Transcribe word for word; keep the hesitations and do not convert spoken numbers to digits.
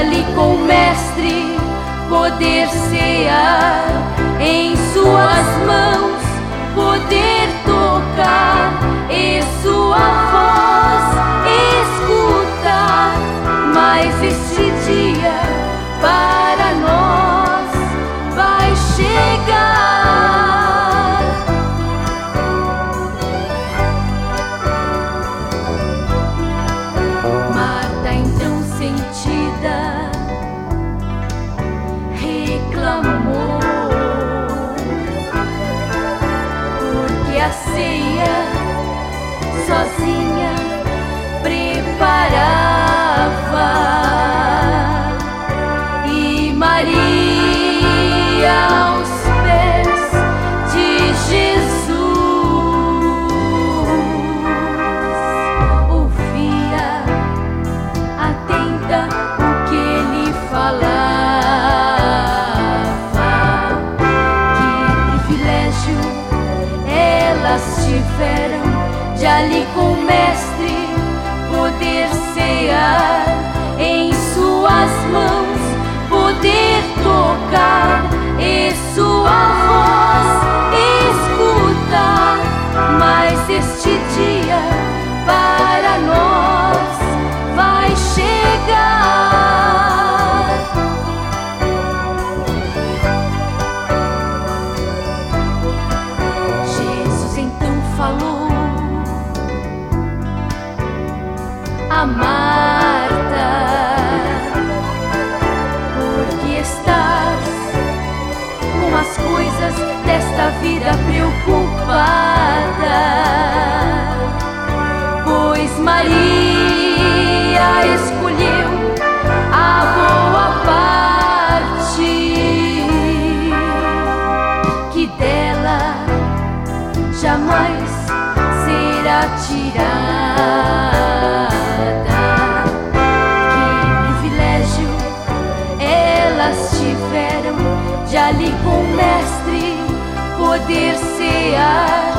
ali com o Mestre poder cear, em suas mãos poder tocar e sua voz escutar. Mas este dia para nós vai chegar. Marta, então sentida, reclamou, porque a ceia sozinha preparava, e Maria aos pés de Jesus ouvia atenta o que ele falava. Que privilégio elas tiveram de ali com o Mestre poder cear, em suas mãos poder tocar e sua voz escutar. Mas este dia para nós vai chegar. Jesus então falou a Marta: porque estás com as coisas desta vida preocupada, pois Maria escolheu a boa parte, que dela jamais será tirada. Que privilégio elas tiveram de ali com o Mestre poder cear,